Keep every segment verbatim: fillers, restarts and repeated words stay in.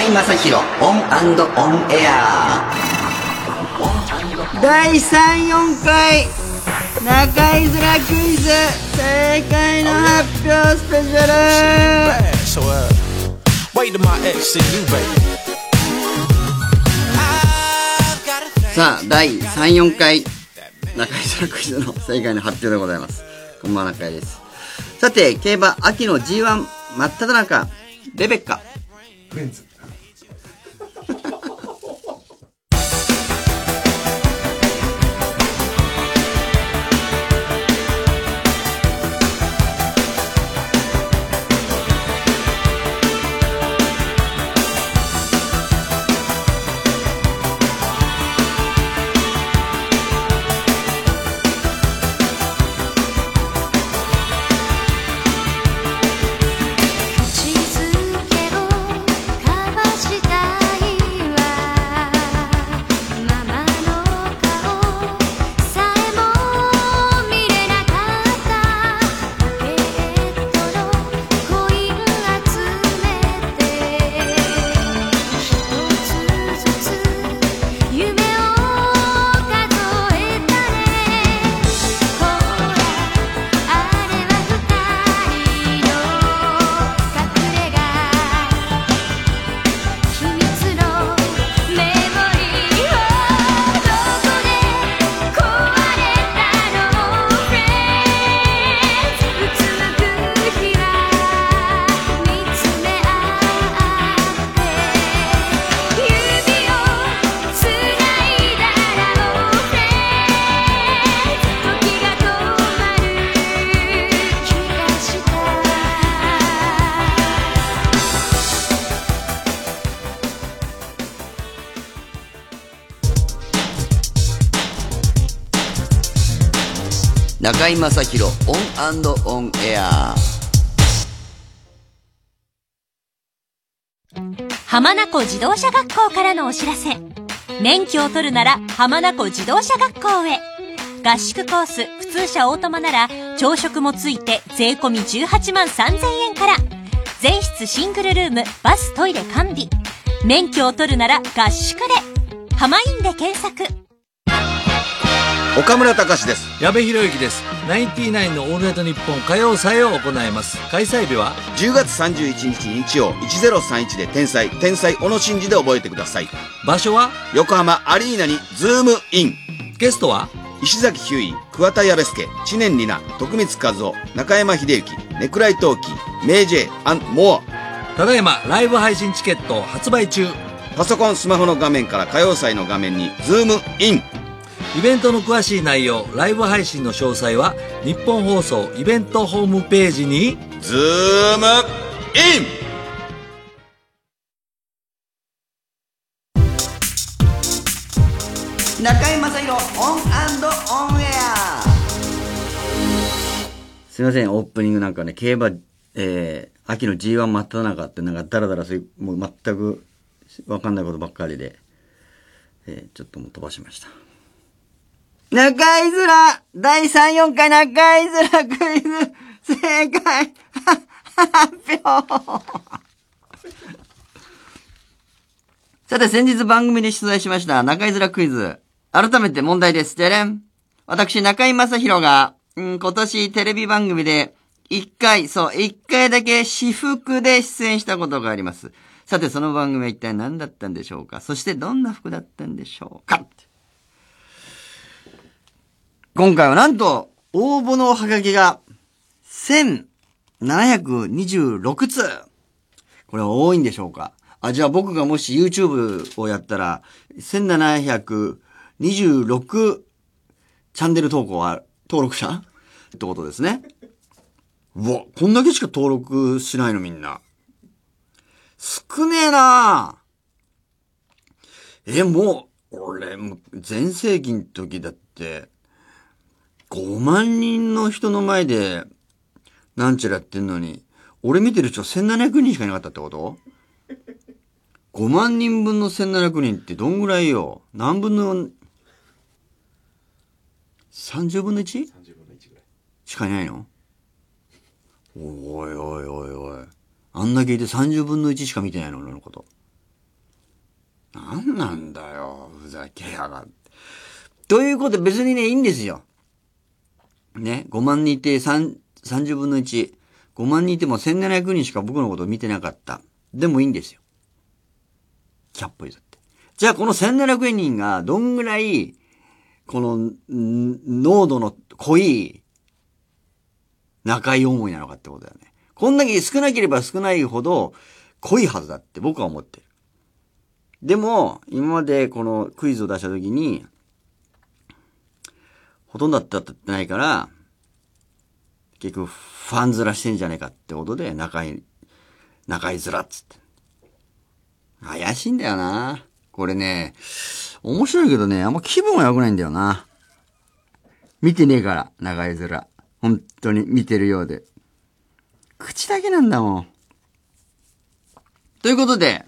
井正広オン&オンエアだいさんじゅうよんかい中居面クイズ正解の発表スペシャル。さあだいさんじゅうよんかい中居面クイズの正解の発表でございます。こんばんは、中居です。さて競馬秋の ジーワン 真っ只中、レベッカフレンズ中居正広オン&オンエア。 浜名湖自動車学校からのお知らせ。免許を取るなら浜名湖自動車学校へ。合宿コース普通車オートマなら朝食もついて税込みじゅうはちまんさんぜんえんから。全室シングルルーム、バストイレ完備。免許を取るなら合宿で。浜インで検索。 岡村隆史です。 矢部博之です。ナインティナインのオールナイトニッポン歌謡祭を行います。開催日はじゅうがつさんじゅういちにち日曜いちぜろさんいちで天才天才小野伸二で覚えてください。 場所は横浜アリーナにズームイン。 ゲストは石崎ひゅうい、桑田矢部助、知念里奈、徳光和夫、中山秀幸、ネクライトーキー、メイジェイアンモア。 ただいまライブ配信チケット発売中。 パソコンスマホの画面から歌謡祭の画面にズームイン。 イベントの詳しい内容、ライブ配信の詳細は日本放送イベントホームページにズームイン。 中居正広オン&オンエア。 すいません、オープニングなんかね、競馬、えー、秋の ジーワン 真っ只中ってなんかダラダラする、もう全くわかんないことばっかりで、えー、ちょっともう飛ばしました。中居面だいさんじゅうよんかい中居面クイズ正解発表さて先日番組で出題しました中居面クイズ。改めて問題です。じゃれん。私中居正広が、うん、今年テレビ番組で一回、そう、一回だけ私服で出演したことがあります。さてその番組は一体何だったんでしょうか。そしてどんな服だったんでしょうか。今回はなんと、応募のハガキが、せんななひゃくにじゅうろくつう。これは多いんでしょうか。あ、じゃあ僕がもし YouTube をやったら、せんななひゃくにじゅうろくチャンネル投稿は、登録者ってことですね。うわ、こんだけしか登録しないのみんな。少ねえなぁ。え、もう、俺、全盛期の時だって、ごまんにんの人の前で、なんちゃらやってんのに、俺見てる人せんななひゃくにんしかいなかったってこと ?ご 万人分のせんななひゃくにんってどんぐらいよ。何分の、さんじゅうぶんの いち? さんじゅうぶんのいちぐらい。しかいないの？おいおいおいおい。あんだけいてさんじゅうぶんのいちしか見てないの俺のこと。 なんなんだよ、ふざけやがって。ということで別にね、いいんですよ。ね、ごまん人いてさんじゅうぶんのいち。ごまん人いてもせんななひゃくにんしか僕のことを見てなかった。でもいいんですよ。ひゃっぽ譲って。じゃあこのせんななひゃくにんがどんぐらい、この、濃度の濃い仲居思いなのかってことだよね。こんだけ少なければ少ないほど濃いはずだって僕は思ってる。でも、今までこのクイズを出したときに、ほとんどだってないから、結局ファン面してんじゃねえかってことで仲居、仲居面っつって。怪しいんだよな。これね、面白いけどね、あんま気分が良くないんだよな。見てねえから、仲居面。本当に見てるようで。口だけなんだもん。ということで、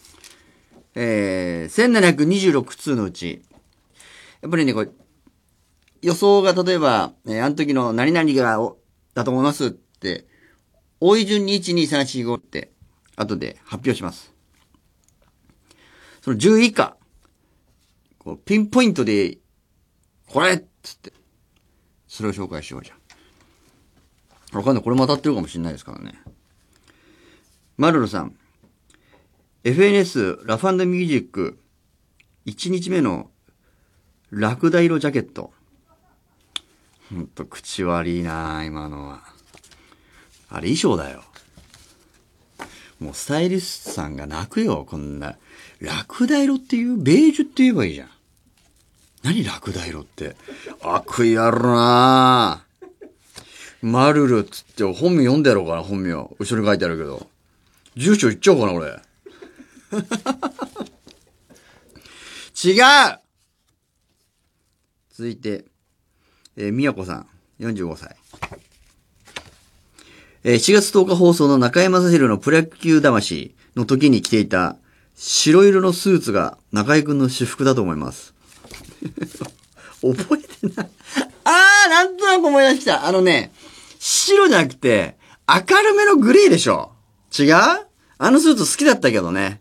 えー、せんななひゃくにじゅうろく通のうち、やっぱりね、これ、予想が例えば、えー、あの時の何々がお、だと思いますって、多い順にいち、に、さん、し、ごって、後で発表します。そのじゅうい以下、こうピンポイントで、これっつって、それを紹介しようじゃん。わかんない。これも当たってるかもしれないですからね。マルロさん、エフエヌエス ラフ&ミュージック、いちにちめのラクダ色ジャケット。ほんと口悪いな今のは。あれ衣装だよ。もうスタイリストさんが泣くよ、こんな。ラクダ色っていう、ベージュって言えばいいじゃん。何ラクダ色って。悪意あるなぁ。マルルっつって本名読んでやろうかな、本名。後ろに書いてあるけど。住所言っちゃおうかな、俺。違う続いて、えー、みやこさん、よんじゅうごさい。えー、しがつとおか放送の中居正広のプロ野球魂の時に着ていた白色のスーツが中居くんの私服だと思います。覚えてない。あー、なんとなく思い出した。あのね、白じゃなくて明るめのグレーでしょ。違う？あのスーツ好きだったけどね。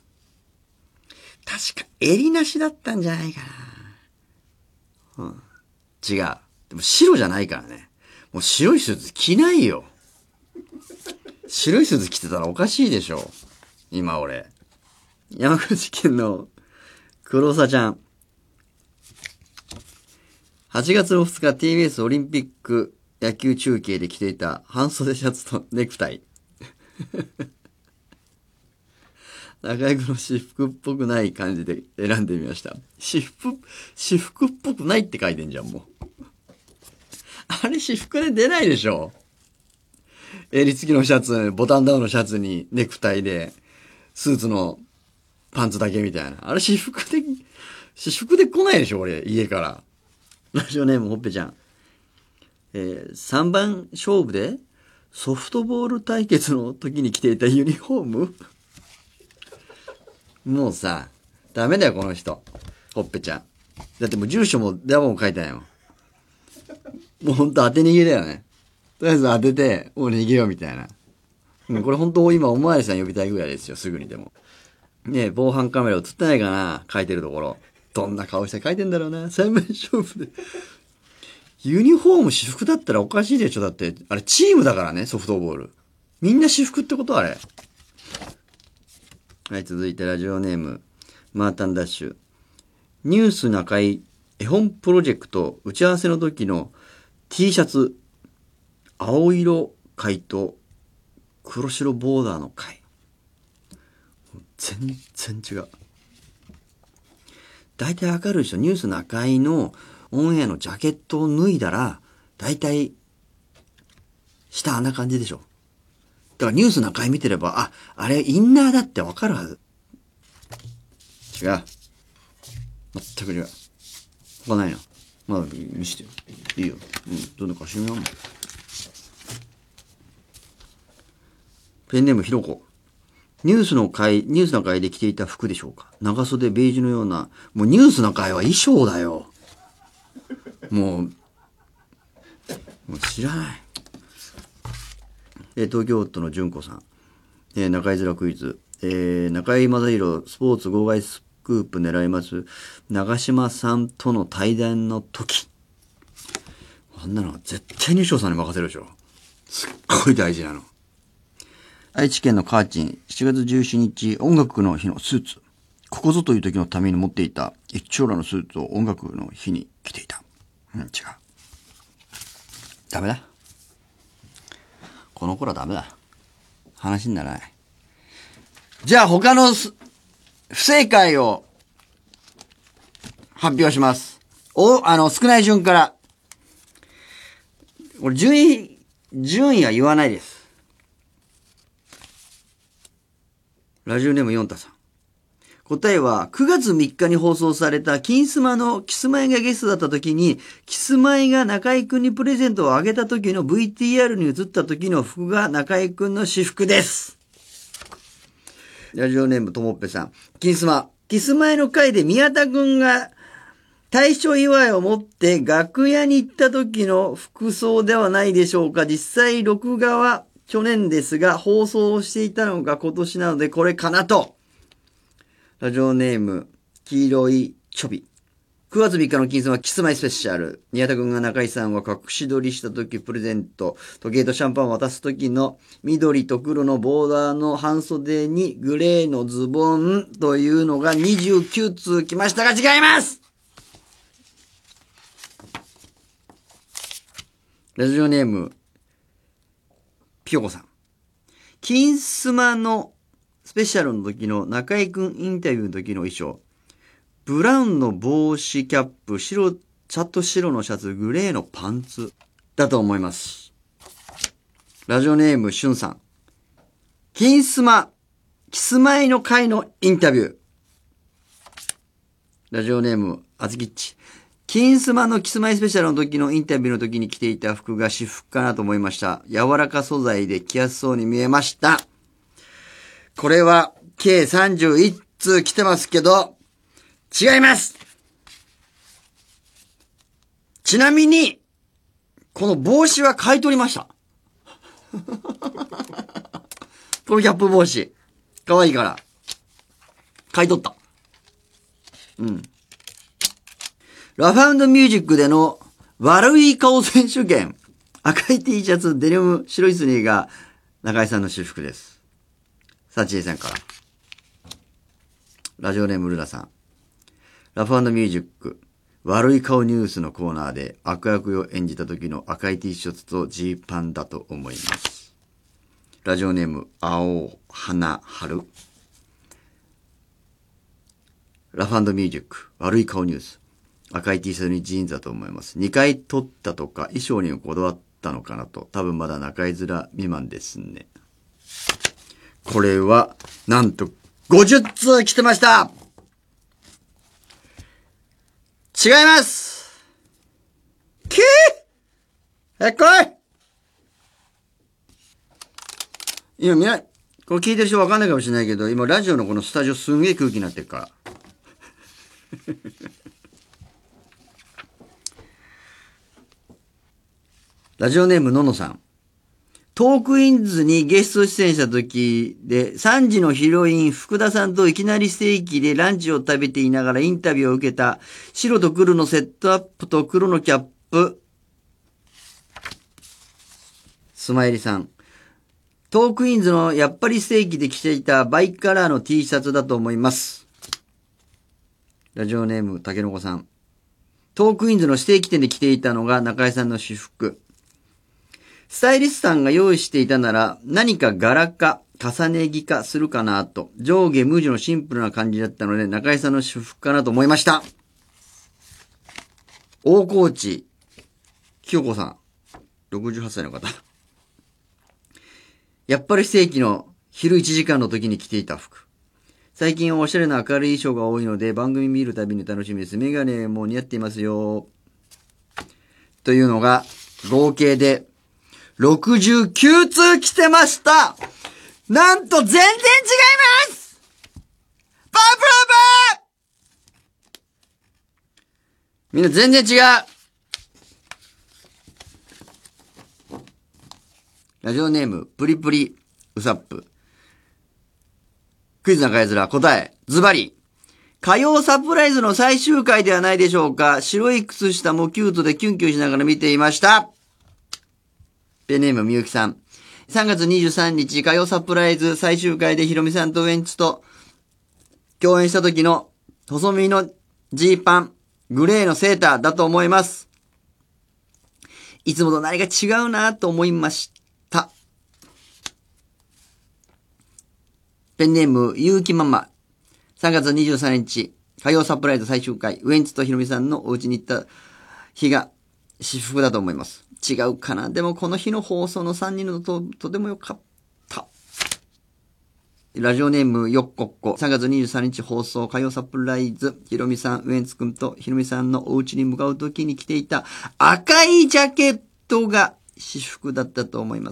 確か襟なしだったんじゃないかな。うん。違う。でも白じゃないからね。もう白いスーツ着ないよ。白いスーツ着てたらおかしいでしょ。今俺。山口県の黒沢ちゃん。はちがつのふつか ティービーエス オリンピック野球中継で着ていた半袖シャツとネクタイ。中居君の私服っぽくない感じで選んでみました。私服、私服っぽくないって書いてんじゃん、もう。あれ私服で出ないでしょ。襟付きのシャツ、ボタンダウンのシャツにネクタイで、スーツのパンツだけみたいな。あれ私服で、私服で来ないでしょ、俺、家から。ラジオネームほっぺちゃん。えー、さんばん勝負でソフトボール対決の時に着ていたユニフォームもうさ、ダメだよ、この人。ほっぺちゃん。だってもう住所も電話も書いてないよ。もうほんと当て逃げだよね。とりあえず当てて、もう逃げようみたいな。うん、これ本当今おまわりさん呼びたいぐらいですよ、すぐにでも。ねえ、防犯カメラ映ってないかな、書いてるところ。どんな顔して書いてんだろうな、さんばん勝負で。ユニフォーム私服だったらおかしいでしょ、だって。あれチームだからね、ソフトボール。みんな私服ってことあれ。はい、続いてラジオネーム、マータンダッシュ。ニュース中居絵本プロジェクト打ち合わせの時の T シャツ、青色回と黒白ボーダーの回。全然違う。大体わかるでしょ。ニュース中居のオンエアのジャケットを脱いだら、大体、下あんな感じでしょ。だからニュース中居見てれば、あ、あれインナーだってわかるはず。違う。全く違う。他ないの。まだ見してよ。いいよ。うん。どんどん貸してみよう。ペンネームひろこ。ニュースの会、ニュースの会で着ていた服でしょうか。長袖ベージュのような、もうニュースの会は衣装だよ。もう、もう知らない。え、東京都の純子さん。えー、中居面クイズ。えー、中居正広スポーツ号外スクープ狙います。長嶋さんとの対談の時。あんなのは絶対に翔さんに任せるでしょ。すっごい大事なの。愛知県のカーチン、しちがつじゅうしちにち、音楽の日のスーツ。ここぞという時のために持っていた一丁羅のスーツを音楽の日に着ていた。うん、違う。ダメだ。この頃はダメだ。話にならない。じゃあ他の不正解を発表します。お、あの、少ない順から。これ順位、順位は言わないです。ラジオネームヨンタさん。答えはくがつみっかに放送された金スマのキスマイがゲストだった時に、キスマイが中井くんにプレゼントをあげた時の ブイティーアール に映った時の服が中井くんの私服です。ラジオネームともっぺさん。金スマ。キスマイの回で宮田くんが大賞祝いを持って楽屋に行った時の服装ではないでしょうか。実際録画は去年ですが放送していたのが今年なのでこれかなと。ラジオネーム、黄色いちょび。くがつみっかの金スマキスマイスペシャル。宮田くんが中井さんは隠し撮りした時プレゼント、時計とシャンパンを渡す時の緑と黒のボーダーの半袖にグレーのズボンというのがにじゅうきゅうつう来ましたが違います。ラジオネーム、ピヨコさん。金スマのスペシャルの時の中井くんインタビューの時の衣装。ブラウンの帽子キャップ、白、チャット白のシャツ、グレーのパンツだと思います。ラジオネーム、しゅんさん。金スマ、キスマイの回のインタビュー。ラジオネーム、あずきっち。金スマのキスマイスペシャルの時のインタビューの時に着ていた服が私服かなと思いました。柔らか素材で着やすそうに見えました。これは計さんじゅういちつう来てますけど、違います。ちなみに、この帽子は買い取りました。このキャップ帽子。かわいいから。買い取った。うん。ラファウンドミュージックでの悪い顔選手権。赤い T シャツ、デニム、白いスニーが中井さんの私服です。サチエさんから。ラジオネームルナさん。ラファウンドミュージック。悪い顔ニュースのコーナーで悪役を演じた時の赤い T シャツとジーパンだと思います。ラジオネーム、青花春。ラファウンドミュージック。悪い顔ニュース。赤い T シャツにジーンズだと思います。にかい撮ったとか衣装にこだわったのかなと。多分まだ中居面未満ですね。これは、なんと、ごじゅっつう来てました。違いますきーえ、来い今、みな、これ聞いてる人わかんないかもしれないけど、今ラジオのこのスタジオすんげえ空気になってるから。ラジオネームののさん。トークインズにゲスト出演した時で、さんじのヒロイン福田さんといきなりステーキでランチを食べていながらインタビューを受けた白と黒のセットアップと黒のキャップ。スマイリさん。トークインズのやっぱりステーキで着ていたバイカラーの T シャツだと思います。ラジオネームたけのこさん。トークインズのステーキ店で着ていたのが中井さんの私服。スタイリストさんが用意していたなら何か柄か重ね着かするかなと、上下無地のシンプルな感じだったので中井さんの私服かなと思いました。大河内清子さん、ろくじゅうはっさいの方。やっぱりステーキの昼いちじかんの時に着ていた服。最近はおしゃれな明るい衣装が多いので番組見るたびに楽しみです。メガネも似合っていますよ。というのが合計でろくじゅうきゅうつう来てました。なんと全然違いますパープルーみんな全然違う。ラジオネーム、プリプリウサップ。クイズ中絵面答え、ズバリ。 火曜サプライズの最終回ではないでしょうか。白い靴下もキュートでキュンキュンしながら見ていました。ペンネームみゆきさん。さんがつにじゅうさんにち火曜サプライズ最終回でひろみさんとウエンツと共演した時の細身のジーパン、グレーのセーターだと思います。いつもと何か違うなと思いました。ペンネームゆうきママ。さんがつにじゅうさんにち火曜サプライズ最終回、ウエンツとひろみさんのお家に行った日が至福だと思います。違うかな。でもこの日の放送のさんにんのととても良かった。ラジオネームよっこっこ。さんがつにじゅうさんにち放送火曜サプライズ。ひろみさん、ウエンツくんとひろみさんのお家に向かうときに着ていた赤いジャケットが至福だったと思います。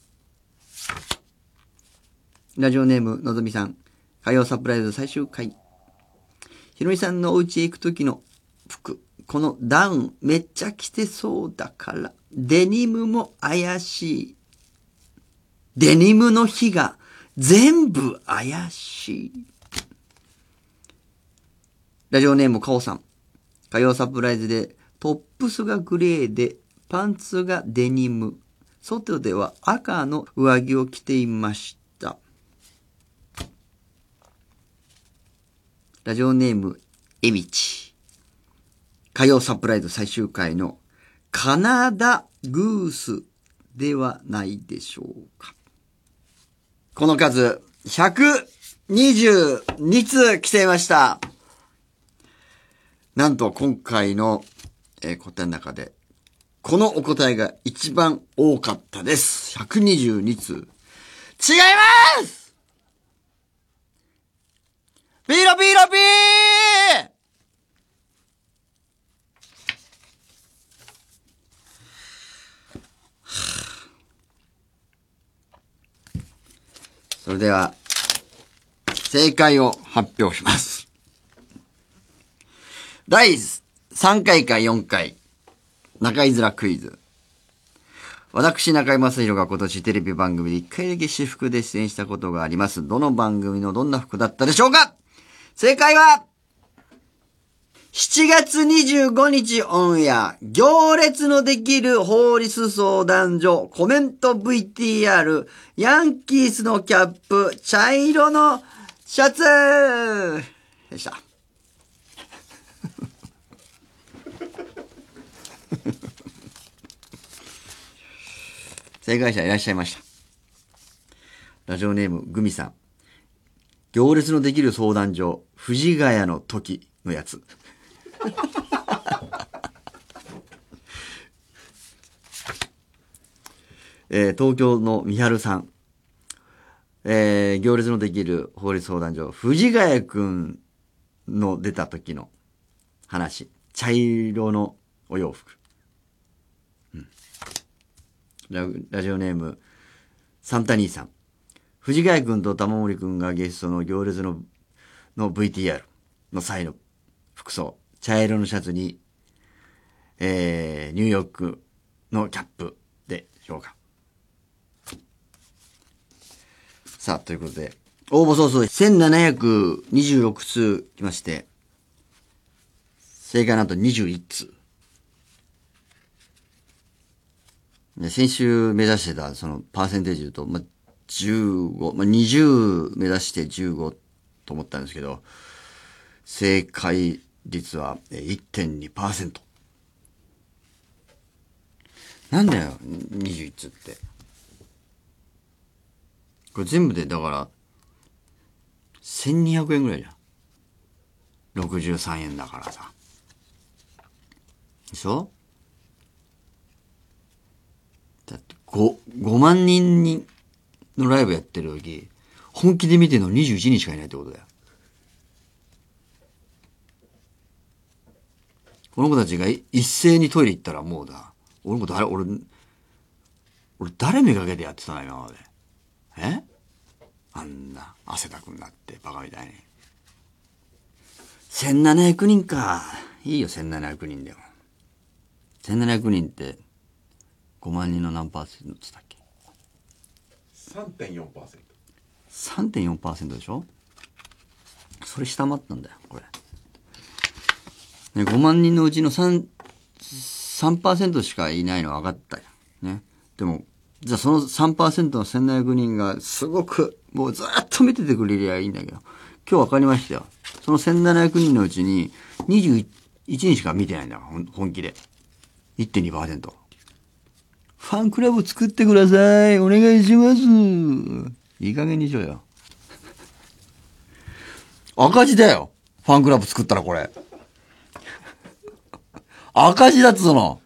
ラジオネームのぞみさん。火曜サプライズ最終回。ひろみさんのお家へ行くときの服。このダウンめっちゃ着てそうだから、デニムも怪しい。デニムの日が全部怪しい。ラジオネームかおさん。火曜サプライズでトップスがグレーでパンツがデニム。外では赤の上着を着ていました。ラジオネームえみち。火曜サプライズ最終回のカナダグースではないでしょうか。この数ひゃくにじゅうにつ来ていました。なんと今回の、えー、答えの中でこのお答えが一番多かったです。ひゃくにじゅうにつ。違います。ピーロピーロピーそれでは、正解を発表します。だいさんかいかよんかい、中居面クイズ。私、中居正広が今年テレビ番組でいっかいだけ私服で出演したことがあります。どの番組のどんな服だったでしょうか？正解は、しちがつにじゅうごにちオンエア、行列のできる法律相談所、コメント ブイティーアール、ヤンキースのキャップ、茶色のシャツでした。正解者いらっしゃいました。ラジオネームグミさん。行列のできる相談所、藤ヶ谷の時のやつ。えー、東京のみはるさん。えー、行列のできる法律相談所、藤ヶ谷くんの出た時の話。茶色のお洋服。うん、ラ, ラジオネームサンタ兄さん。藤ヶ谷くんと玉森くんがゲストの行列のの ブイティーアール の際の服装。茶色のシャツに、えー、ニューヨークのキャップでしょうか。さあ、ということで、応募総数せんななひゃくにじゅうろくつ来まして、正解なんとにじゅういっつ。先週目指してた、その、パーセンテージで言うと、まあ、じゅうご、まあ、にじゅう目指してじゅうごと思ったんですけど、正解率は いってんにパーセント。なんだよ、にじゅういっつって。これ全部で、だから、せんにひゃくえんぐらいじゃん。ろくじゅうさんえんだからさ。でしょ？だって5、ごまんにんにのライブやってる時、本気で見てるのにじゅういちにんしかいないってことだよ。この子たちが一斉にトイレ行ったらもうだ。俺も誰、俺、俺誰めがけてやってたの今まで。え？あんな汗だくになってバカみたいに。せんななひゃくにんか。いいよ、せんななひゃくにんでも。せんななひゃくにんってごまんにんの何パーセントって言ったっけ？ さんてんよんパーセント。 さんてんよんパーセント でしょ？ それ下回ったんだよ、これ。ね、ごまん人のうちの3、さんパーセント しかいないのは分かったよ。ね。でも、じゃあその さんパーセント のせんななひゃくにんがすごく、もうずーっと見ててくれりゃいいんだけど、今日分かりましたよ。そのせんななひゃくにんのうちににじゅういちにんしか見てないんだよ、本気で。いってんにパーセント。ファンクラブ作ってください。お願いします。いい加減にしろよ。赤字だよ。ファンクラブ作ったらこれ。赤字だっつうの。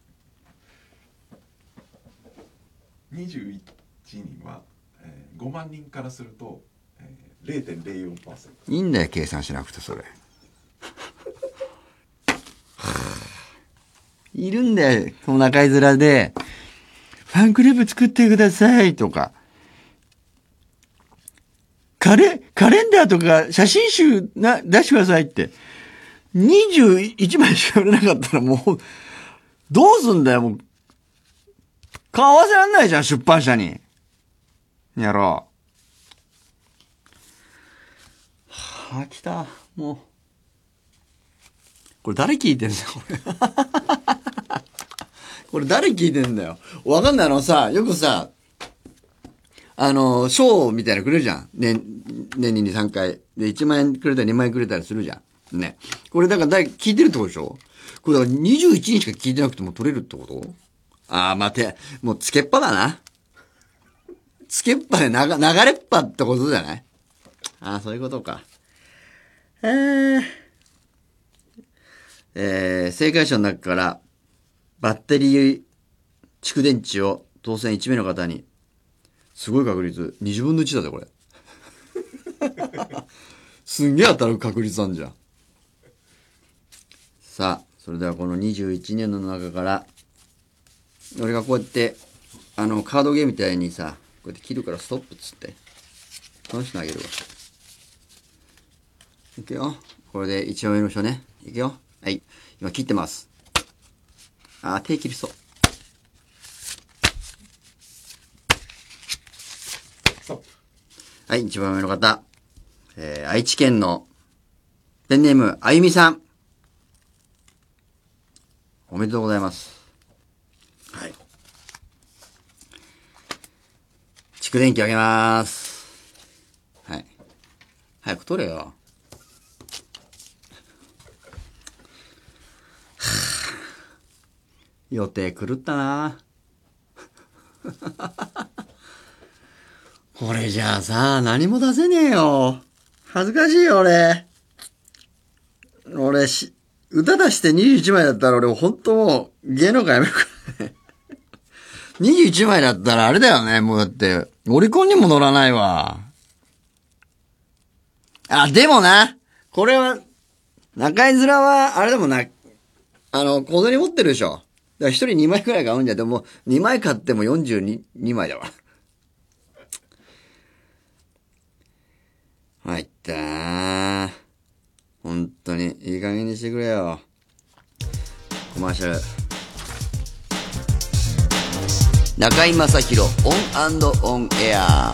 にじゅういちにんは、えー、ごまん人からすると、えー、れいてんれいよんパーセント。 いいんだよ、計算しなくてそれ。いるんだよ、この中居面で。ファンクラブ作ってくださいとか。カレ、カレンダーとか写真集な、出してくださいって。にじゅういちまいしか売れなかったらもう、どうすんだよ、もう。買わせらんないじゃん、出版社に。やろう。はぁ、来た。もう。これ誰聞いてんだよ、これ。これ誰聞いてんだよ。わかんないのさ、よくさ、あの、賞みたいなのくれるじゃん。年、年にに、さんかい。で、いちまんえんくれたりにまんえんくれたりするじゃん。ね。これだから誰聞いてるってことでしょ？これだからにじゅういちにんしか聞いてなくても取れるってこと？ああ、待て。もうつけっぱだな。つけっぱで流、流れっぱってことじゃない？ああ、そういうことか。えー、えー、正解者の中から、バッテリー蓄電池を当選いち名の方に、すごい確率、にじゅうぶんのいちだぜ、これ。すんげえ当たる確率なんじゃん。さあ、それではこのにじゅういちねんの中から、俺がこうやって、あの、カードゲームみたいにさ、こうやって切るからストップっつって、この人にあげるわ。いくよ。これで一番上の人ね。いくよ。はい。今切ってます。あー、手切りそう。はい、一番上の方。えー、愛知県の、ペンネーム、あゆみさん。おめでとうございます。はい。蓄電器あげまーす。はい。早く取れよ。はぁ。予定狂ったなこれじゃあさ、何も出せねえよ。恥ずかしいよ、俺。俺し、歌出してにじゅういちまいだったら俺ほんともう芸能界やめるからね。にじゅういちまいだったらあれだよね、もうだって、オリコンにも乗らないわ。あ、でもな、これは、中居面は、あれでもな、あの、小銭持ってるでしょ。だから一人にまいくらい買うんじゃ、でもにまい買ってもよんじゅうにまいだわ。入ったー。本当に、いい加減にしてくれよ。コマーシャル。 中居正広オン&オンエア。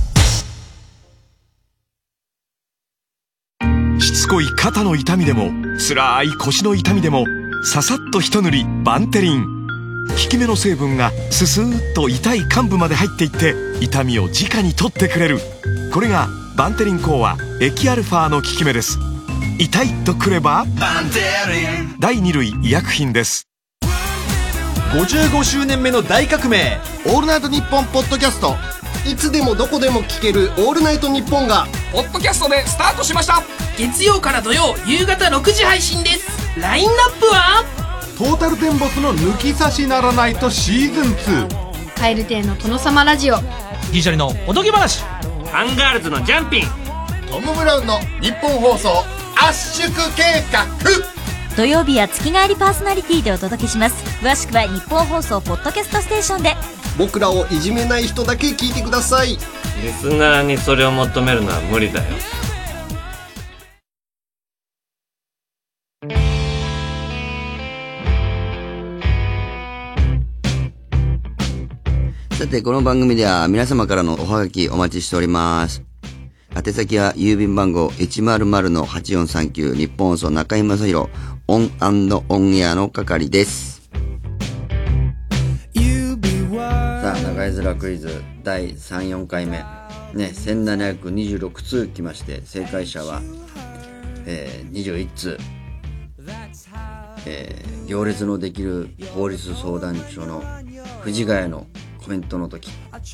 しつこい肩の痛みでも、辛い腰の痛みでも、ささっと一塗りバンテリン。効き目の成分がススーッと痛い患部まで入っていって、痛みを直に取ってくれる。これがバンテリンコア液アルファの効き目です。痛いとくればバンテリンだいに類医薬品です。 ごじゅうごしゅうねんめの大革命、オールナイトニッポンポッドキャスト。いつでもどこでも聞けるオールナイトニッポンがポッドキャストでスタートしました。月曜から土曜夕方ろくじ配信です。ラインナップはトータルテンボスの抜き差しならないとシーズンツー、 カエル亭の殿様ラジオ、 ギリシャリのおとぎ話、 アンガールズのジャンピン、 トム・ブラウンの日本放送圧縮計画。 土曜日は月替わりパーソナリティでお届けします。詳しくは日本放送ポッドキャストステーションで。 僕らをいじめない人だけ聞いてください。 リスナーにそれを求めるのは無理だよ。 さて、この番組では皆様からのおはがきお待ちしております。 宛先は郵便番号 いちまるまるのはちよんさんきゅう 日本放送中居正広オン&オンエアの係です。さあ、中居面クイズだいさん、よんかいめ。ね、せんななひゃくにじゅうろくつう来まして、正解者は、えー、にじゅういちつう。えー、行列のできる法律相談所の藤ヶ谷のコメントの時、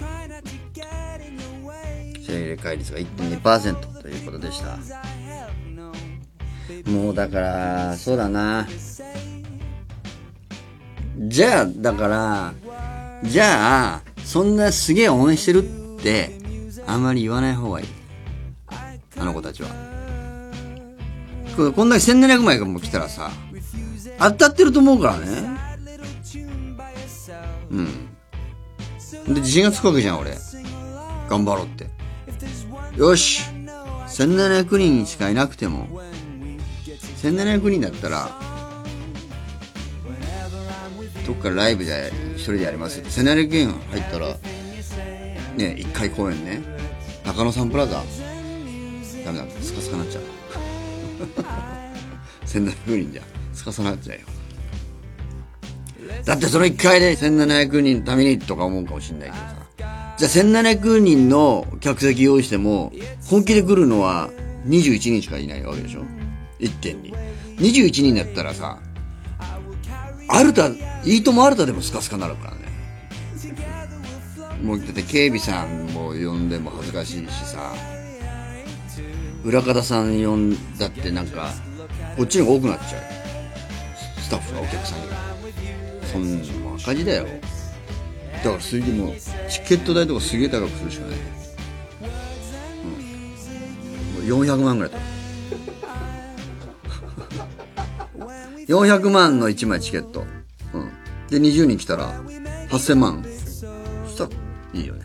正解率が いってんにパーセント ということでした。もうだからそうだな、じゃあだからじゃあそんなすげえ応援してるってあんまり言わない方がいい、あの子たちは。こんだけせんななひゃくまいがもう来たらさ、当たってると思うからね。うん。で、自信がつくわけじゃん、俺。頑張ろうって。よし。せんななひゃくにんしかいなくても、せんななひゃくにんだったら、どっかライブで一人でやります。せんななひゃくえん入ったら、ね、一回公演ね。中野サンプラザ。ダメだ、スカスカなっちゃう。せんななひゃくにんじゃ。スカスカなっちゃうよ。だってその一回でせんななひゃくにんのためにとか思うかもしんないけどさ。じゃあせんななひゃくにんの客席用意しても、本気で来るのはにじゅういちにんしかいないわけでしょ ?いってんに。にじゅういちにんだったらさ、アルタ、いいともアルタでもスカスカなるからね。もうだって警備さんも呼んでも恥ずかしいしさ、裏方さん呼んだってなんか、こっちの方が多くなっちゃう。スタッフがお客さんが。そんな赤字だよ。だからそれでもうチケット代とかすげえ高くするしかない。うん。よんひゃくまんぐらいと。よんひゃくまんのいちまいチケット。うん。でにじゅうにん来たらはっせんまん。そしたらいいよね。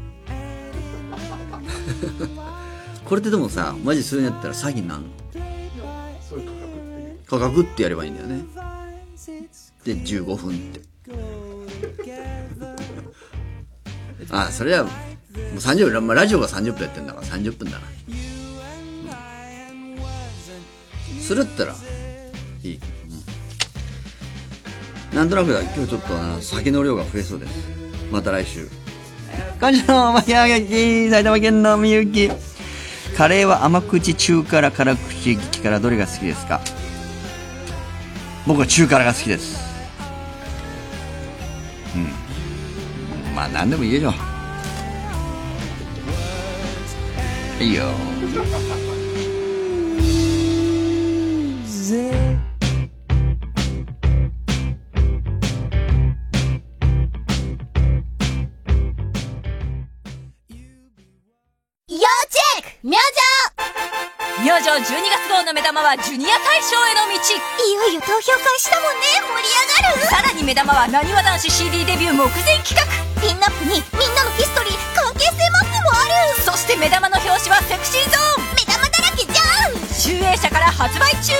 これってでもさ、マジそれやったら詐欺になるの？ そういう価格っていう。 価格ってやればいいんだよね。でじゅうごふんって。あ、それはもうさんじゅうふん、まあ、ラジオがさんじゅっぷんやってんだからさんじゅっぷんだな。うん、それだったらいい。うん、なんとなくだ、今日ちょっとあの酒の量が増えそうです。また来週。感謝の巻き上げき、埼玉県のみゆき。カレーは甘口、中辛、辛口、激辛、どれが好きですか？僕は中辛が好きです。うん。まあ何でも言えよ。いいよ。 明星明星じゅうにがつ号の目玉はジュニア大賞への道。いよいよ投票開始だもんね。盛り上がる。さらに目玉はなにわ男子 シーディー デビュー目前企画。ピンナップにみんなのヒストリー、関係性マップもある。そして目玉の表紙はセクシーゾーン。目玉だらけじゃん。集英社から発売中。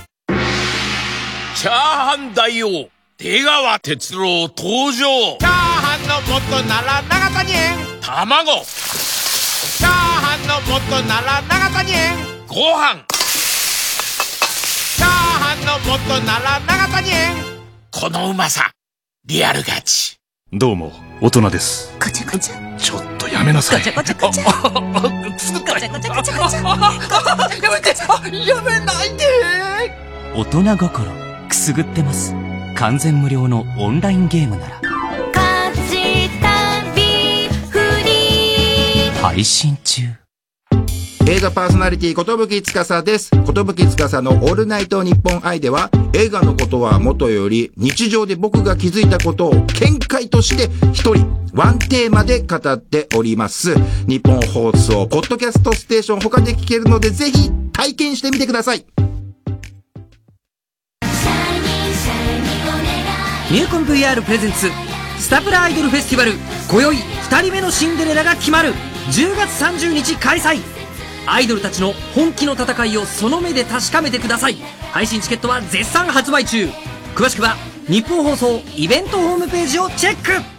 チャーハン大王出川哲朗登場。チャーハンの元なら長谷園。卵。チャーハンの元なら長谷園。ご飯。チャーハンの元なら長谷園。このうまさリアルガチ。 どうも大人です。 ガチャガチャ。 ちょっとやめなさい。 ガチャガチャガチャ。 あ、すぐガチャガチャガチャガチャ。やめて、 やめないで。 大人心くすぐってます。完全無料のオンラインゲームなら配信中。 映画パーソナリティ寿司です。寿司のオールナイトニッポン愛では、映画のことはもとより日常で僕が気づいたことを見解として一人ワンテーマで語っております。日本放送ポッドキャストステーション他で聞けるので、ぜひ体験してみてください。 ニューコン ブイアール プレゼンツスタプラアイドルフェスティバル。今宵ふたりめのシンデレラが決まる。じゅうがつさんじゅうにち開催。アイドルたちの本気の戦いをその目で確かめてください。配信チケットは絶賛発売中。詳しくは日本放送イベントホームページをチェック。